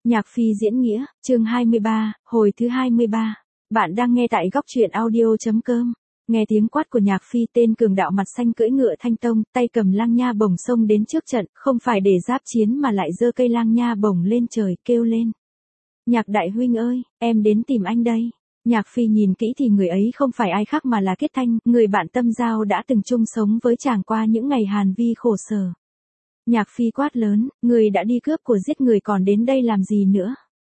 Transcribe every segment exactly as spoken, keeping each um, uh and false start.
Nhạc Phi diễn nghĩa, chương hai mươi ba, hồi thứ hai mươi ba. Bạn đang nghe tại góc truyện audio.com. Nghe tiếng quát của Nhạc Phi, tên cường đạo mặt xanh cưỡi ngựa thanh tông, tay cầm lang nha bổng xông đến trước trận, không phải để giáp chiến mà lại giơ cây lang nha bổng lên trời, kêu lên. Nhạc đại huynh ơi, em đến tìm anh đây. Nhạc Phi nhìn kỹ thì người ấy không phải ai khác mà là Kết Thanh, người bạn tâm giao đã từng chung sống với chàng qua những ngày hàn vi khổ sở. Nhạc Phi quát lớn, người đã đi cướp của giết người còn đến đây làm gì nữa.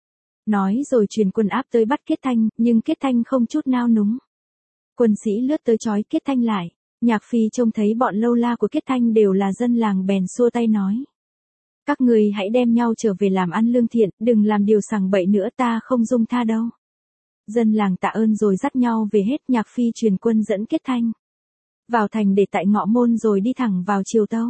Nói rồi truyền quân áp tới bắt Kết Thanh, nhưng Kết Thanh không chút nao núng. Quân sĩ lướt tới trói Kết Thanh lại. Nhạc Phi trông thấy bọn lâu la của Kết Thanh đều là dân làng bèn xua tay nói. Các người hãy đem nhau trở về làm ăn lương thiện, đừng làm điều sằng bậy nữa, ta không dung tha đâu. Dân làng tạ ơn rồi dắt nhau về hết. Nhạc Phi truyền quân dẫn Kết Thanh vào thành để tại Ngọ Môn rồi đi thẳng vào Triều Tâu.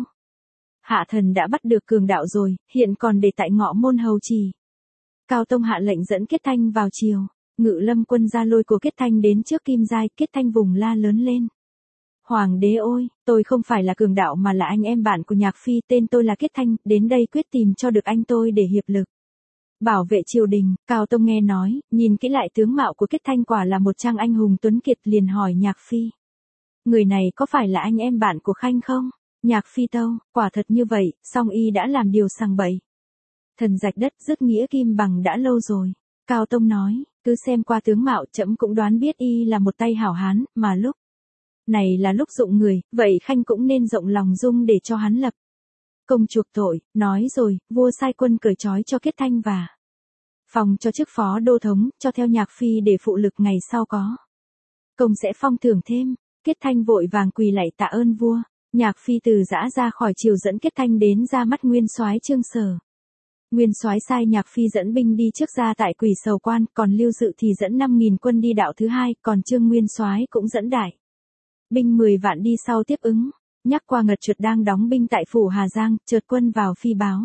Hạ thần đã bắt được cường đạo rồi, hiện còn để tại Ngọ Môn hầu trì. Cao Tông hạ lệnh dẫn Kết Thanh vào triều. Ngự lâm quân ra lôi của Kết Thanh đến trước Kim Giai. Kết Thanh vùng la lớn lên. Hoàng đế ôi, tôi không phải là cường đạo mà là anh em bạn của Nhạc Phi, tên tôi là Kết Thanh, đến đây quyết tìm cho được anh tôi để hiệp lực bảo vệ triều đình. Cao Tông nghe nói, nhìn kỹ lại tướng mạo của Kết Thanh quả là một trang anh hùng tuấn kiệt, liền hỏi Nhạc Phi. Người này có phải là anh em bạn của Khanh không? Nhạc Phi tâu, quả thật như vậy, song y đã làm điều sằng bậy. Thần rạch đất dứt nghĩa kim bằng đã lâu rồi. Cao Tông nói, cứ xem qua tướng mạo trẫm cũng đoán biết y là một tay hảo hán, mà lúc này là lúc dụng người, vậy Khanh cũng nên rộng lòng dung để cho hắn lập công chuộc tội. Nói rồi, vua sai quân cởi trói cho Kết Thanh và phòng cho chức phó đô thống, cho theo Nhạc Phi để phụ lực ngày sau có công sẽ phong thưởng thêm. Kết Thanh vội vàng quỳ lạy tạ ơn vua. Nhạc Phi từ giã ra khỏi triều dẫn Kết Thanh đến ra mắt nguyên soái Trương Sở. Nguyên soái sai Nhạc Phi dẫn binh đi trước ra tại Quỷ Sầu Quan, còn Lưu Dự thì dẫn năm nghìn quân đi đạo thứ hai, còn Trương nguyên soái cũng dẫn đại binh mười vạn đi sau tiếp ứng. Nhắc qua Ngật Chuột đang đóng binh tại phủ Hà Giang, chợt quân vào phi báo.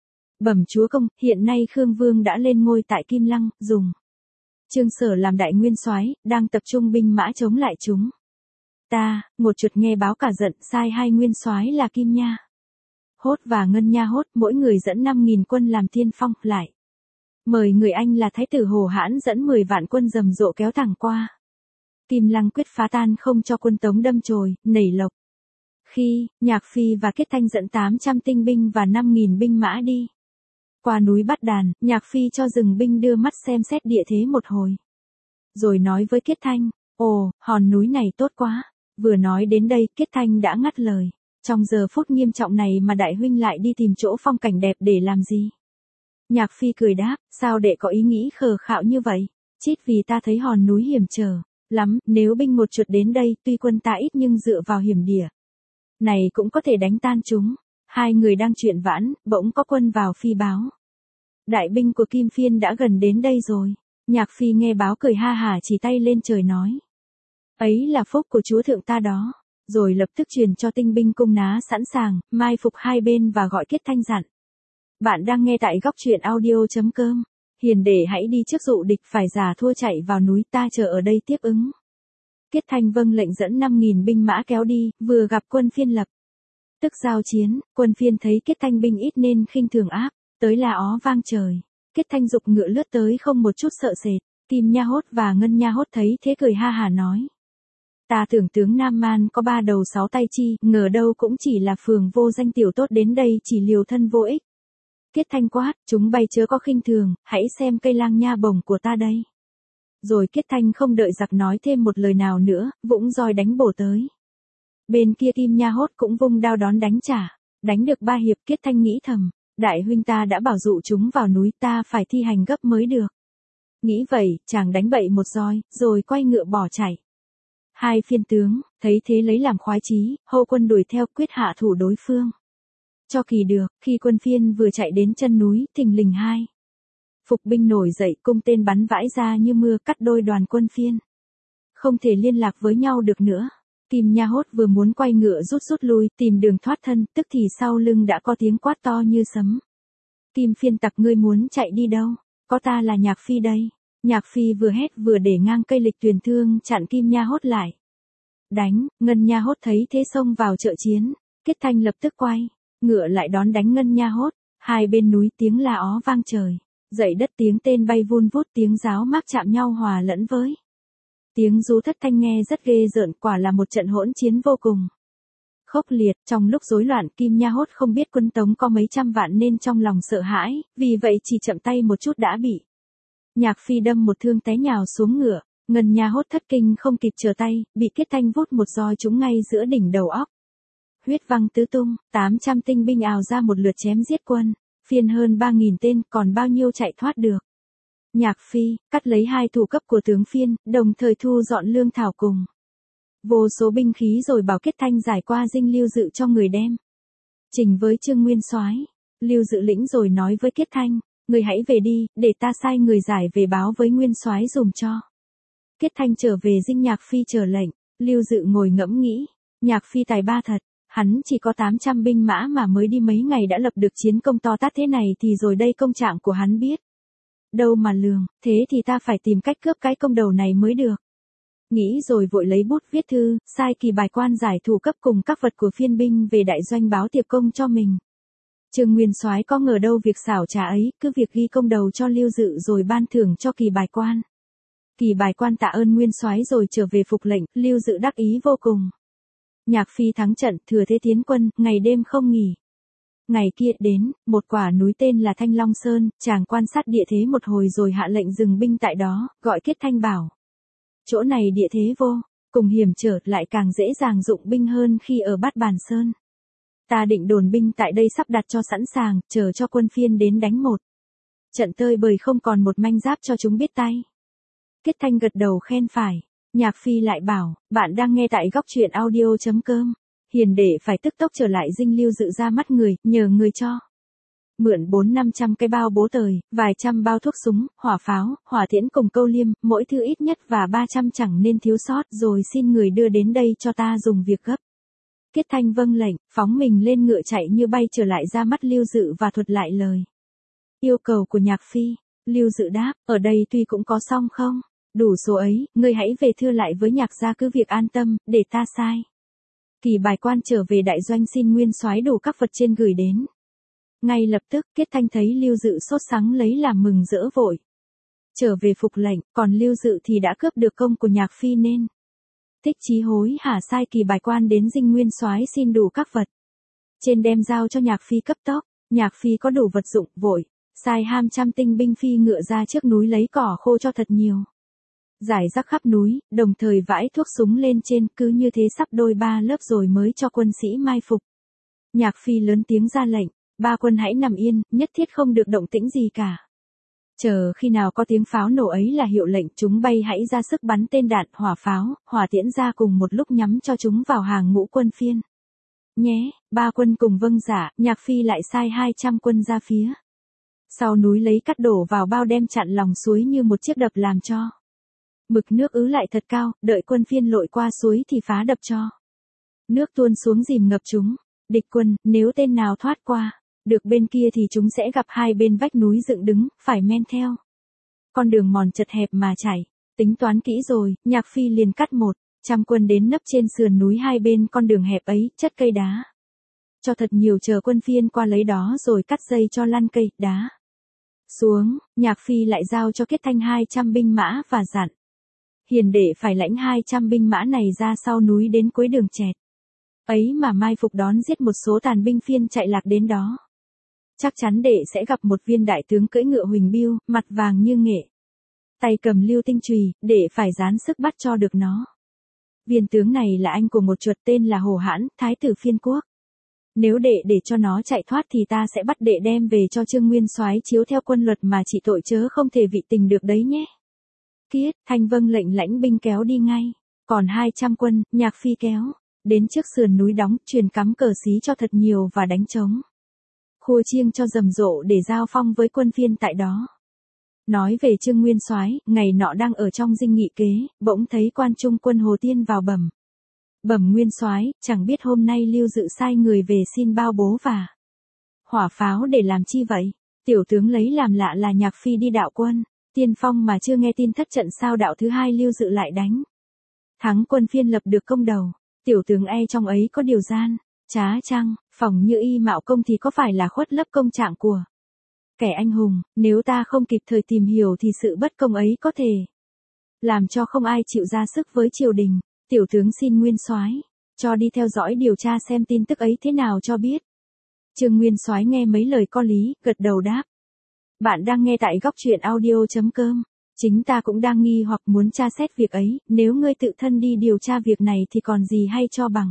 Bẩm chúa công, hiện nay Khương Vương đã lên ngôi tại Kim Lăng, dùng Trương Sở làm đại nguyên soái, đang tập trung binh mã chống lại chúng. Ta, một chuột nghe báo cả giận, sai hai nguyên soái là Kim Nha Hốt và Ngân Nha Hốt, mỗi người dẫn năm nghìn quân làm tiên phong, lại mời người anh là Thái tử Hồ Hãn dẫn mười vạn quân rầm rộ kéo thẳng qua Kim Lăng, quyết phá tan không cho quân Tống đâm chồi, nảy lộc. Khi, Nhạc Phi và Kết Thanh dẫn tám trăm tinh binh và năm nghìn binh mã đi qua núi Bát Đàn, Nhạc Phi cho dừng binh đưa mắt xem xét địa thế một hồi. Rồi nói với Kết Thanh, ồ, hòn núi này tốt quá. Vừa nói đến đây, Kết Thanh đã ngắt lời. Trong giờ phút nghiêm trọng này mà đại huynh lại đi tìm chỗ phong cảnh đẹp để làm gì? Nhạc Phi cười đáp, sao đệ có ý nghĩ khờ khạo như vậy? Chít vì ta thấy hòn núi hiểm trở lắm, nếu binh một chuột đến đây, tuy quân ta ít nhưng dựa vào hiểm địa này cũng có thể đánh tan chúng. Hai người đang chuyện vãn, bỗng có quân vào phi báo. Đại binh của Kim Phiên đã gần đến đây rồi. Nhạc Phi nghe báo cười ha hả chỉ tay lên trời nói. Ấy là phúc của chúa thượng ta đó. Rồi lập tức truyền cho tinh binh cung ná sẵn sàng, mai phục hai bên và gọi Kết Thanh dặn. Bạn đang nghe tại góc truyện audio.com. Hiền để hãy đi trước dụ địch phải giả thua chạy vào núi, ta chờ ở đây tiếp ứng. Kết Thanh vâng lệnh dẫn năm nghìn binh mã kéo đi, vừa gặp quân Phiên lập tức giao chiến. Quân Phiên thấy Kết Thanh binh ít nên khinh thường áp tới là ó vang trời. Kết Thanh dục ngựa lướt tới không một chút sợ sệt. Kim Nha Hốt và Ngân Nha Hốt thấy thế cười ha hả nói. Ta tưởng tướng Nam Man có ba đầu sáu tay chi, ngờ đâu cũng chỉ là phường vô danh tiểu tốt đến đây chỉ liều thân vô ích. Kết Thanh quát, chúng bay chớ có khinh thường, hãy xem cây lang nha bổng của ta đây. Rồi Kết Thanh không đợi giặc nói thêm một lời nào nữa, vũng roi đánh bổ tới. Bên kia Kim Nha Hốt cũng vung đao đón đánh trả. Đánh được ba hiệp, Kết Thanh nghĩ thầm, đại huynh ta đã bảo dụ chúng vào núi, ta phải thi hành gấp mới được. Nghĩ vậy, chàng đánh bậy một roi, rồi quay ngựa bỏ chạy. Hai phiên tướng, thấy thế lấy làm khoái chí, hô quân đuổi theo quyết hạ thủ đối phương. Cho kỳ được, khi quân Phiên vừa chạy đến chân núi, thình lình hai phục binh nổi dậy, cung tên bắn vãi ra như mưa cắt đôi đoàn quân Phiên. Không thể liên lạc với nhau được nữa. Kim Nha Hốt vừa muốn quay ngựa rút rút lui, tìm đường thoát thân, tức thì sau lưng đã có tiếng quát to như sấm. Kim Phiên tặc, ngươi muốn chạy đi đâu? Có ta là Nhạc Phi đây. Nhạc Phi vừa hét vừa để ngang cây lịch tuyền thương chặn Kim Nha Hốt lại. Đánh, Ngân Nha Hốt thấy thế xông vào trợ chiến. Kết Thanh lập tức quay ngựa lại đón đánh Ngân Nha Hốt. Hai bên núi tiếng la ó vang trời. Dậy đất tiếng tên bay vun vút, tiếng giáo mác chạm nhau hòa lẫn với tiếng ru thất thanh nghe rất ghê rợn, quả là một trận hỗn chiến vô cùng khốc liệt. Trong lúc rối loạn, Kim Nha Hốt không biết quân Tống có mấy trăm vạn nên trong lòng sợ hãi, vì vậy chỉ chậm tay một chút đã bị Nhạc Phi đâm một thương té nhào xuống ngựa. Ngân Nha Hốt thất kinh không kịp trở tay, bị Kiết Thanh vút một roi trúng ngay giữa đỉnh đầu óc. Huyết văng tứ tung, tám trăm tinh binh ào ra một lượt chém giết quân Phiên hơn ba nghìn tên, còn bao nhiêu chạy thoát được. Nhạc Phi cắt lấy hai thủ cấp của tướng Phiên, đồng thời thu dọn lương thảo cùng vô số binh khí rồi bảo Kiết Thanh giải qua dinh Lưu Dự cho người đem trình với Trương Nguyên Soái. Lưu Dự lĩnh rồi nói với Kiết Thanh, người hãy về đi, để ta sai người giải về báo với Nguyên Soái dùm cho. Kiết Thanh trở về dinh Nhạc Phi chờ lệnh. Lưu Dự ngồi ngẫm nghĩ, Nhạc Phi tài ba thật, hắn chỉ có tám trăm binh mã mà mới đi mấy ngày đã lập được chiến công to tát thế này thì rồi đây công trạng của hắn biết đâu mà lường, thế thì ta phải tìm cách cướp cái công đầu này mới được. Nghĩ rồi vội lấy bút viết thư, sai Kỳ Bài Quan giải thủ cấp cùng các vật của phiên binh về đại doanh báo tiệp công cho mình. Trương Nguyên Soái có ngờ đâu việc xảo trá ấy, cứ việc ghi công đầu cho Lưu Dự rồi ban thưởng cho Kỳ Bài Quan. Kỳ Bài Quan tạ ơn Nguyên Soái rồi trở về phục lệnh, Lưu Dự đắc ý vô cùng. Nhạc Phi thắng trận, thừa thế tiến quân, ngày đêm không nghỉ. Ngày kia đến, một quả núi tên là Thanh Long Sơn, chàng quan sát địa thế một hồi rồi hạ lệnh dừng binh tại đó, gọi Kiết Thanh bảo. Chỗ này địa thế vô cùng hiểm trở, lại càng dễ dàng dụng binh hơn khi ở Bát Bàn Sơn. Ta định đồn binh tại đây sắp đặt cho sẵn sàng, chờ cho quân Phiên đến đánh một trận tơi bời không còn một manh giáp cho chúng biết tay. Kiết Thanh gật đầu khen phải. Nhạc Phi lại bảo, bạn đang nghe tại góc truyện audio chấm com. Hiền đệ phải tức tốc trở lại dinh Lưu Dự ra mắt người, nhờ người cho mượn bốn năm trăm cái bao bố tời, vài trăm bao thuốc súng, hỏa pháo, hỏa tiễn cùng câu liêm, mỗi thứ ít nhất và ba trăm chẳng nên thiếu sót, rồi xin người đưa đến đây cho ta dùng việc gấp. Kiết Thanh vâng lệnh, phóng mình lên ngựa chạy như bay trở lại ra mắt Lưu Dự và thuật lại lời yêu cầu của Nhạc Phi. Lưu Dự đáp, ở đây tuy cũng có xong không đủ số ấy, ngươi hãy về thưa lại với Nhạc gia cứ việc an tâm, để ta sai Kỳ Bài Quan trở về đại doanh xin Nguyên Soái đủ các vật trên gửi đến. Ngay lập tức, Kiết Thanh thấy Lưu Dự sốt sắng lấy làm mừng rỡ vội trở về phục lệnh, còn Lưu Dự thì đã cướp được công của Nhạc Phi nên thích chí hối hả sai Kỳ Bài Quan đến dinh Nguyên Soái xin đủ các vật trên đem giao cho Nhạc Phi cấp tốc. Nhạc Phi có đủ vật dụng, vội sai ham trăm tinh binh phi ngựa ra trước núi lấy cỏ khô cho thật nhiều, rải rác khắp núi, đồng thời vãi thuốc súng lên trên, cứ như thế sắp đôi ba lớp rồi mới cho quân sĩ mai phục. Nhạc Phi lớn tiếng ra lệnh, ba quân hãy nằm yên, nhất thiết không được động tĩnh gì cả. Chờ khi nào có tiếng pháo nổ ấy là hiệu lệnh, chúng bay hãy ra sức bắn tên đạn, hỏa pháo, hỏa tiễn ra cùng một lúc nhắm cho chúng vào hàng ngũ quân Phiên. Nhé, ba quân cùng vâng dạ. Nhạc Phi lại sai hai trăm quân ra phía sau núi lấy cát đổ vào bao đem chặn lòng suối như một chiếc đập làm cho mực nước ứ lại thật cao, đợi quân Phiên lội qua suối thì phá đập cho nước tuôn xuống dìm ngập chúng. Địch quân, nếu tên nào thoát qua được bên kia thì chúng sẽ gặp hai bên vách núi dựng đứng, phải men theo con đường mòn chật hẹp mà chạy. Tính toán kỹ rồi, Nhạc Phi liền cắt một trăm quân đến nấp trên sườn núi hai bên con đường hẹp ấy, chất cây đá cho thật nhiều, chờ quân Phiên qua lấy đó rồi cắt dây cho lăn cây đá xuống. Nhạc Phi lại giao cho Kiết Thanh hai trăm binh mã và dặn hiền đệ phải lãnh hai trăm binh mã này ra sau núi đến cuối đường chẹt ấy mà mai phục đón giết một số tàn binh Phiên chạy lạc đến đó. Chắc chắn đệ sẽ gặp một viên đại tướng cưỡi ngựa huỳnh biêu, mặt vàng như nghệ, tay cầm lưu tinh chùy, đệ phải dán sức bắt cho được nó. Viên tướng này là anh của một chuột tên là Hồ Hãn, thái tử Phiên quốc. Nếu đệ để cho nó chạy thoát thì ta sẽ bắt đệ đem về cho Trương Nguyên Soái chiếu theo quân luật mà trị tội, chớ không thể vị tình được đấy nhé. Kiết Thanh vâng lệnh lãnh binh kéo đi ngay. Còn hai trăm quân, Nhạc Phi kéo đến trước sườn núi đóng, truyền cắm cờ xí cho thật nhiều và đánh trống khua chiêng cho rầm rộ để giao phong với quân Phiên tại đó. Nói về Trương Nguyên Soái, ngày nọ đang ở trong dinh nghị kế, bỗng thấy quan trung quân Hồ Tiên vào bẩm. Bẩm Nguyên Soái, chẳng biết hôm nay Lưu Dự sai người về xin bao bố và hỏa pháo để làm chi vậy? Tiểu tướng lấy làm lạ là Nhạc Phi đi đạo quân tiên phong mà chưa nghe tin thất trận, sao đạo thứ hai Lưu Dự lại đánh thắng quân Phiên lập được công đầu. Tiểu tướng e trong ấy có điều gian trá chăng, phỏng như y mạo công thì có phải là khuất lấp công trạng của Kẻ anh hùng, nếu ta không kịp thời tìm hiểu thì sự bất công ấy có thể làm cho không ai chịu ra sức với triều đình. Tiểu tướng xin nguyên soái cho đi theo dõi điều tra xem tin tức ấy thế nào cho biết. Trương Nguyên Soái nghe mấy lời có lý, gật đầu đáp. Bạn đang nghe tại góc truyện audio.com. Chính ta cũng đang nghi hoặc muốn tra xét việc ấy, nếu ngươi tự thân đi điều tra việc này thì còn gì hay cho bằng.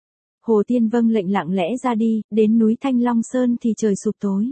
Hồ Tiên vâng lệnh lặng lẽ ra đi, đến núi Thanh Long Sơn thì trời sụp tối.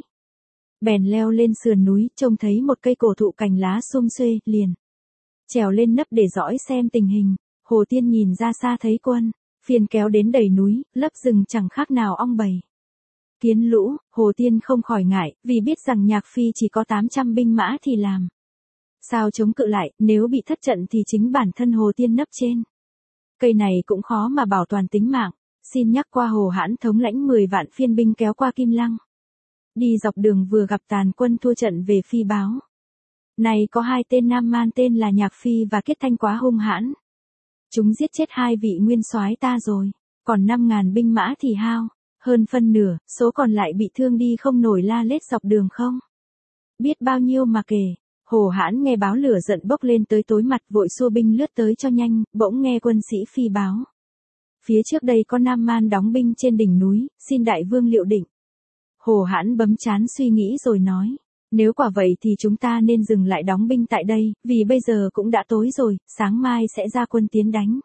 Bèn leo lên sườn núi, trông thấy một cây cổ thụ cành lá sum xuê, liền trèo lên nấp để dõi xem tình hình. Hồ Tiên nhìn ra xa thấy quân phiên kéo đến đầy núi, lấp rừng chẳng khác nào ong bầy kiến lũ. Hồ Tiên không khỏi ngại, vì biết rằng Nhạc Phi chỉ có tám trăm binh mã thì làm sao chống cự lại, nếu bị thất trận thì chính bản thân Hồ Tiên nấp trên cây này cũng khó mà bảo toàn tính mạng. Xin nhắc qua Hồ Hãn thống lãnh mười vạn phiên binh kéo qua Kim Lăng. Đi dọc đường vừa gặp tàn quân thua trận về phi báo. Này có hai tên Nam Man tên là Nhạc Phi và Kết Thanh quá hung hãn. Chúng giết chết hai vị nguyên soái ta rồi, còn năm ngàn binh mã thì hao, hơn phân nửa, số còn lại bị thương đi không nổi la lết dọc đường không biết bao nhiêu mà kể. Hồ Hãn nghe báo lửa giận bốc lên tới tối mặt, vội xua binh lướt tới cho nhanh, bỗng nghe quân sĩ phi báo. Phía trước đây có Nam Man đóng binh trên đỉnh núi, xin đại vương liệu định. Hồ Hãn bấm trán suy nghĩ rồi nói, nếu quả vậy thì chúng ta nên dừng lại đóng binh tại đây, vì bây giờ cũng đã tối rồi, sáng mai sẽ ra quân tiến đánh.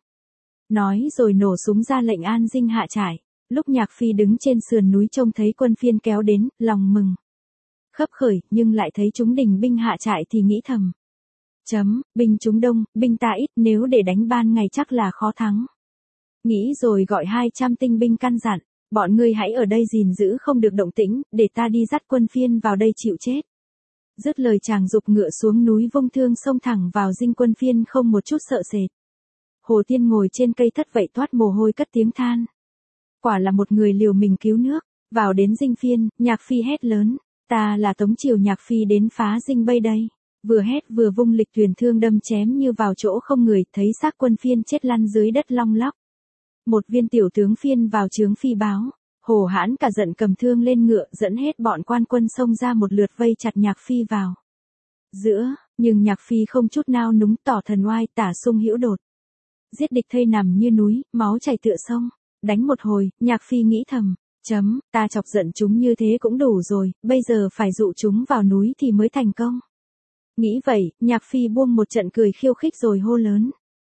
Nói rồi nổ súng ra lệnh an dinh hạ trại. Lúc Nhạc Phi đứng trên sườn núi trông thấy quân phiên kéo đến, lòng mừng khấp khởi, nhưng lại thấy chúng đình binh hạ trại thì nghĩ thầm. Chấm, binh chúng đông, binh ta ít, nếu để đánh ban ngày chắc là khó thắng. Nghĩ rồi gọi hai trăm tinh binh căn dặn, bọn ngươi hãy ở đây gìn giữ không được động tĩnh, để ta đi dắt quân phiên vào đây chịu chết. Dứt lời chàng giục ngựa xuống núi vung thương xông thẳng vào dinh quân phiên không một chút sợ sệt. Hồ Tiên ngồi trên cây thất vậy toát mồ hôi cất tiếng than. Quả là một người liều mình cứu nước. Vào đến dinh phiên, Nhạc Phi hét lớn, ta là Tống Triều Nhạc Phi đến phá dinh bây đây. Vừa hét vừa vung lịch thuyền thương đâm chém như vào chỗ không người, thấy xác quân phiên chết lăn dưới đất long lóc. Một viên tiểu tướng phiên vào trướng phi báo. Hồ Hãn cả giận cầm thương lên ngựa, dẫn hết bọn quan quân xông ra một lượt vây chặt Nhạc Phi vào giữa, nhưng Nhạc Phi không chút nao núng, tỏ thần oai, tả sung hữu đột. Giết địch thây nằm như núi, máu chảy tựa sông. Đánh một hồi, Nhạc Phi nghĩ thầm, chấm, ta chọc giận chúng như thế cũng đủ rồi, bây giờ phải dụ chúng vào núi thì mới thành công. Nghĩ vậy, Nhạc Phi buông một trận cười khiêu khích rồi hô lớn.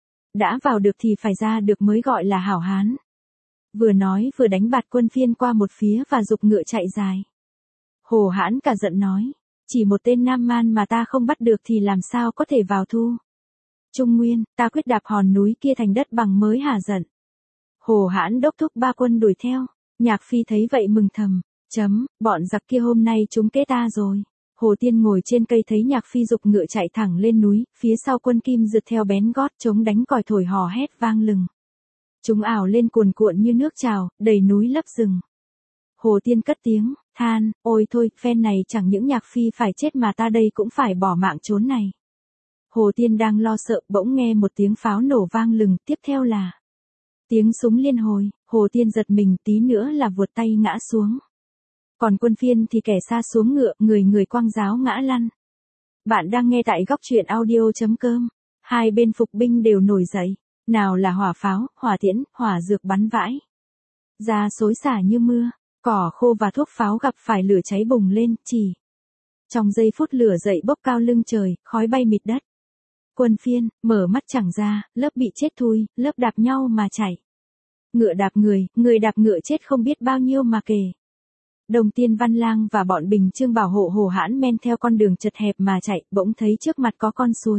Đã vào được thì phải ra được mới gọi là hảo hán. Vừa nói vừa đánh bạt quân phiên qua một phía và giục ngựa chạy dài. Hồ Hãn cả giận nói, chỉ một tên Nam Man mà ta không bắt được thì làm sao có thể vào thu Trung Nguyên, ta quyết đạp hòn núi kia thành đất bằng mới hả giận. Hồ Hãn đốc thúc ba quân đuổi theo. Nhạc Phi thấy vậy mừng thầm, chấm, bọn giặc kia hôm nay chúng kế ta rồi. Hồ Tiên ngồi trên cây thấy Nhạc Phi giục ngựa chạy thẳng lên núi, phía sau quân Kim rượt theo bén gót, chống đánh còi thổi hò hét vang lừng. Chúng ảo lên cuồn cuộn như nước trào, đầy núi lấp rừng. Hồ Tiên cất tiếng, than, ôi thôi, phen này chẳng những Nhạc Phi phải chết mà ta đây cũng phải bỏ mạng trốn này. Hồ Tiên đang lo sợ, bỗng nghe một tiếng pháo nổ vang lừng, tiếp theo là tiếng súng liên hồi. Hồ Tiên giật mình, tí nữa là vuột tay ngã xuống. Còn quân phiên thì kẻ xa xuống ngựa, người người quăng giáo ngã lăn. Bạn đang nghe tại góc truyện audio.com. Hai bên phục binh đều nổi dậy. Nào là hỏa pháo, hỏa tiễn, hỏa dược bắn vãi ra xối xả như mưa. Cỏ khô và thuốc pháo gặp phải lửa cháy bùng lên, chỉ trong giây phút lửa dậy bốc cao lưng trời, khói bay mịt đất. Quân phiên, mở mắt chẳng ra, lớp bị chết thui, lớp đạp nhau mà chạy. Ngựa đạp người, người đạp ngựa chết không biết bao nhiêu mà kể. Đồng Tiên Văn Lang và bọn Bình Chương bảo hộ Hồ Hãn men theo con đường chật hẹp mà chạy, bỗng thấy trước mặt có con suối.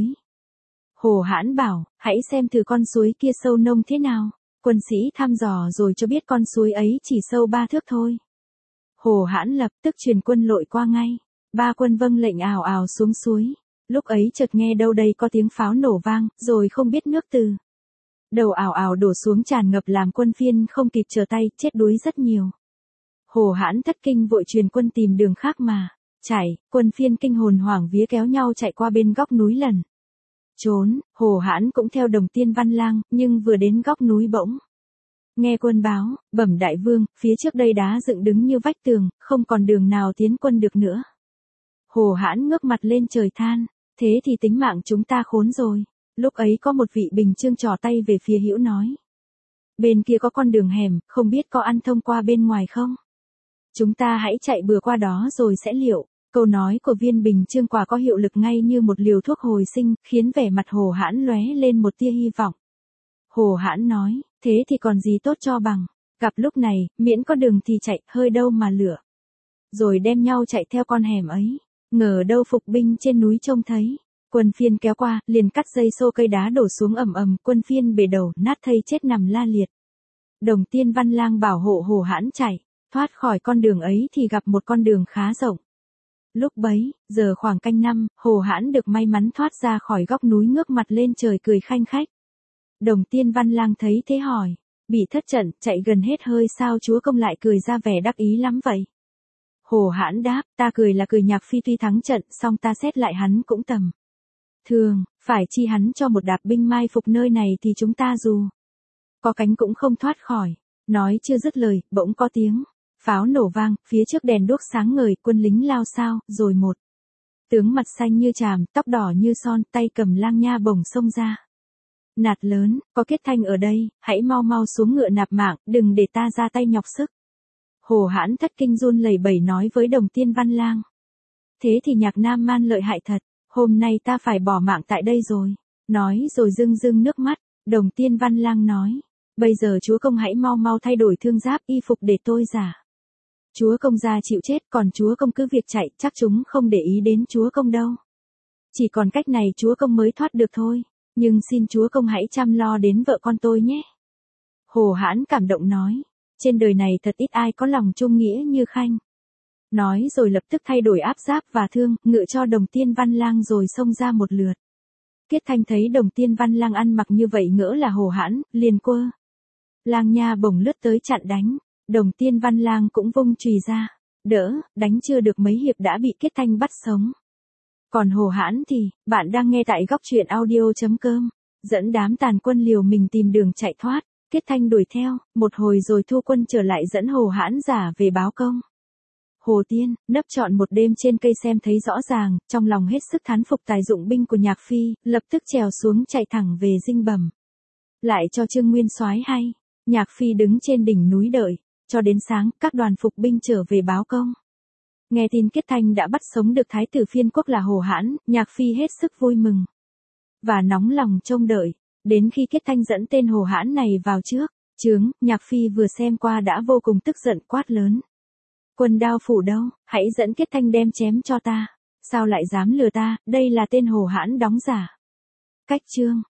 Hồ Hãn bảo, hãy xem thử con suối kia sâu nông thế nào. Quân sĩ thăm dò rồi cho biết con suối ấy chỉ sâu ba thước thôi. Hồ Hãn lập tức truyền quân lội qua ngay. Ba quân vâng lệnh ào ào xuống suối. Lúc ấy chợt nghe đâu đây có tiếng pháo nổ vang, rồi không biết nước từ đầu ảo ảo đổ xuống tràn ngập làm quân phiên không kịp trở tay, chết đuối rất nhiều. Hồ Hãn thất kinh vội truyền quân tìm đường khác mà chạy. Quân phiên kinh hồn hoảng vía kéo nhau chạy qua bên góc núi lần trốn. Hồ Hãn cũng theo Đồng Tiên Văn Lang, nhưng vừa đến góc núi bỗng nghe quân báo, bẩm đại vương, phía trước đây đá dựng đứng như vách tường, không còn đường nào tiến quân được nữa. Hồ Hãn ngước mặt lên trời than, thế thì tính mạng chúng ta khốn rồi. Lúc ấy có một vị bình chương trỏ tay về phía Hữu nói. Bên kia có con đường hẻm, không biết có ăn thông qua bên ngoài không? Chúng ta hãy chạy bừa qua đó rồi sẽ liệu. Câu nói của viên bình chương quả có hiệu lực ngay như một liều thuốc hồi sinh, khiến vẻ mặt Hồ Hãn lóe lên một tia hy vọng. Hồ Hãn nói, thế thì còn gì tốt cho bằng. Gặp lúc này, miễn có đường thì chạy, hơi đâu mà lửa. Rồi đem nhau chạy theo con hẻm ấy. Ngờ đâu phục binh trên núi trông thấy. Quân phiên kéo qua, liền cắt dây xô cây đá đổ xuống ầm ầm, quân phiên bể đầu, nát thây chết nằm la liệt. Đồng Tiên Văn Lang bảo hộ Hồ Hãn chạy, thoát khỏi con đường ấy thì gặp một con đường khá rộng. Lúc bấy, giờ khoảng canh năm, Hồ Hãn được may mắn thoát ra khỏi góc núi ngước mặt lên trời cười khanh khách. Đồng Tiên Văn Lang thấy thế hỏi, bị thất trận, chạy gần hết hơi sao chúa công lại cười ra vẻ đắc ý lắm vậy? Hồ Hãn đáp, ta cười là cười Nhạc Phi tuy thắng trận, song ta xét lại hắn cũng tầm thường, phải chi hắn cho một đạp binh mai phục nơi này thì chúng ta dù có cánh cũng không thoát khỏi. Nói chưa dứt lời, bỗng có tiếng pháo nổ vang, phía trước đèn đuốc sáng ngời, quân lính lao sao, rồi một tướng mặt xanh như tràm, tóc đỏ như son, tay cầm lang nha bổng xông ra. Nạt lớn, có Kết Thanh ở đây, hãy mau mau xuống ngựa nạp mạng, đừng để ta ra tay nhọc sức. Hồ Hãn thất kinh run lẩy bẩy nói với Đồng Tiên Văn Lang. Thế thì Nhạc Nam Man lợi hại thật, hôm nay ta phải bỏ mạng tại đây rồi. Nói rồi rưng rưng nước mắt, Đồng Tiên Văn Lang nói. Bây giờ chúa công hãy mau mau thay đổi thương giáp y phục để tôi giả. Chúa công ra chịu chết, còn chúa công cứ việc chạy, chắc chúng không để ý đến chúa công đâu. Chỉ còn cách này chúa công mới thoát được thôi, nhưng xin chúa công hãy chăm lo đến vợ con tôi nhé. Hồ Hãn cảm động nói, trên đời này thật ít ai có lòng trung nghĩa như Khanh. Nói rồi lập tức thay đổi áp giáp và thương, ngựa cho Đồng Tiên Văn Lang rồi xông ra một lượt. Kết Thanh thấy Đồng Tiên Văn Lang ăn mặc như vậy ngỡ là Hồ Hãn, liền quơ lang nha bổng lướt tới chặn đánh. Đồng Tiên Văn Lang cũng vung chùy ra, đỡ, đánh chưa được mấy hiệp đã bị Kết Thanh bắt sống. Còn Hồ Hãn thì, bạn đang nghe tại góc truyện audio chấm com, dẫn đám tàn quân liều mình tìm đường chạy thoát, Kết Thanh đuổi theo, một hồi rồi thu quân trở lại dẫn Hồ Hãn giả về báo công. Hồ Tiên, nấp trọn một đêm trên cây xem thấy rõ ràng, trong lòng hết sức thán phục tài dụng binh của Nhạc Phi, lập tức trèo xuống chạy thẳng về Dinh Bẩm. Lại cho Trương Nguyên Soái hay, Nhạc Phi đứng trên đỉnh núi đợi, cho đến sáng, các đoàn phục binh trở về báo công. Nghe tin Kết Thanh đã bắt sống được thái tử phiên quốc là Hồ Hãn, Nhạc Phi hết sức vui mừng và nóng lòng trông đợi, đến khi Kết Thanh dẫn tên Hồ Hãn này vào trước trướng, Nhạc Phi vừa xem qua đã vô cùng tức giận quát lớn. Quân Đao Phủ đâu, hãy dẫn Kết Thanh đem chém cho ta, sao lại dám lừa ta, đây là tên Hồ Hãn đóng giả. Cách chương